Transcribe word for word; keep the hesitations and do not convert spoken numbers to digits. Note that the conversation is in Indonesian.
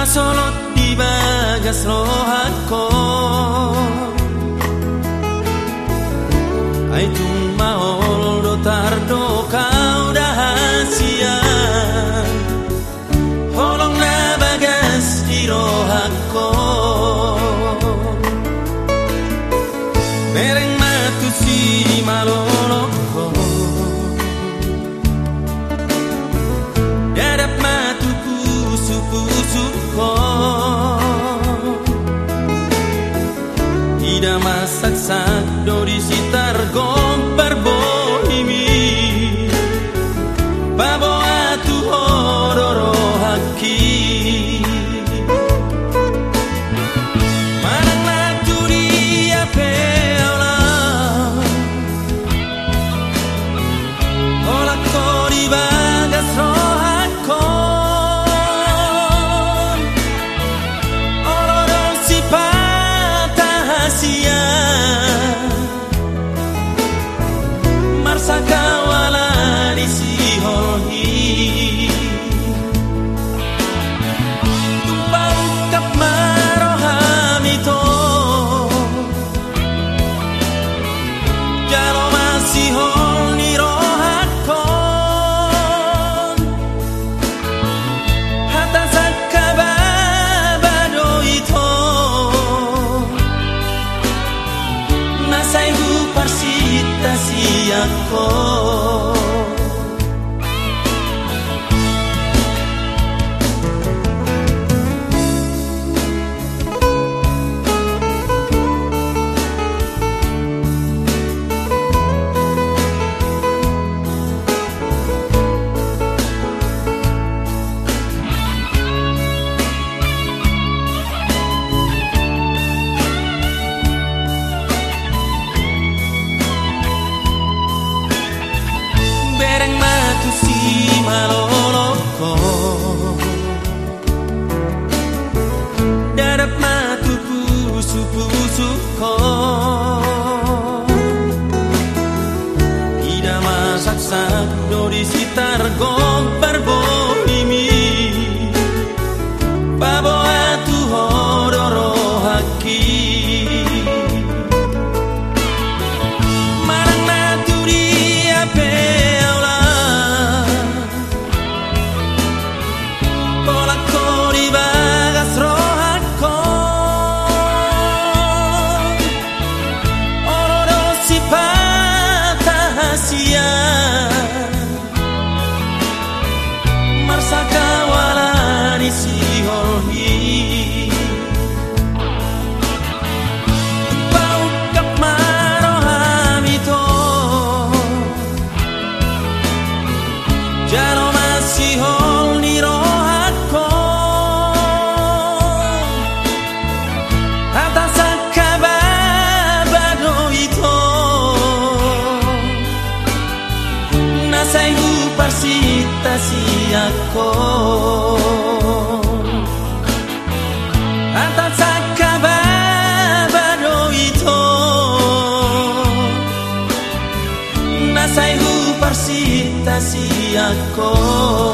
Masolot di bagas rohako ai tumaol do tardo kau dahasia holong na bagas di rohako mereng matu si maloloko dadap matu pusu-pusuko tidak masak-sak do di sitar gompar bohimi babo atu hororo haki manang natu dia peola olak ko di bagas rohako olorong si patah hasia marsakawala di siholhi tumbang kap marohamito jalo masih hol ni rohakon hata sakababado ito nasay huparsita siyako bereng matu si maloloko dadap matu pusu-pusuko tidak masak-sak do di sitar gompar bohimi babo atu hororo haki marang natu dia peola polak ko di bagas rohako oloro si patah hasia marsakawala di siholhi bau kap marohamito jalo masih hol ni rohako hata sakababado ito nasay huparsita siyako hata sakababado ito nasay huparsita siyako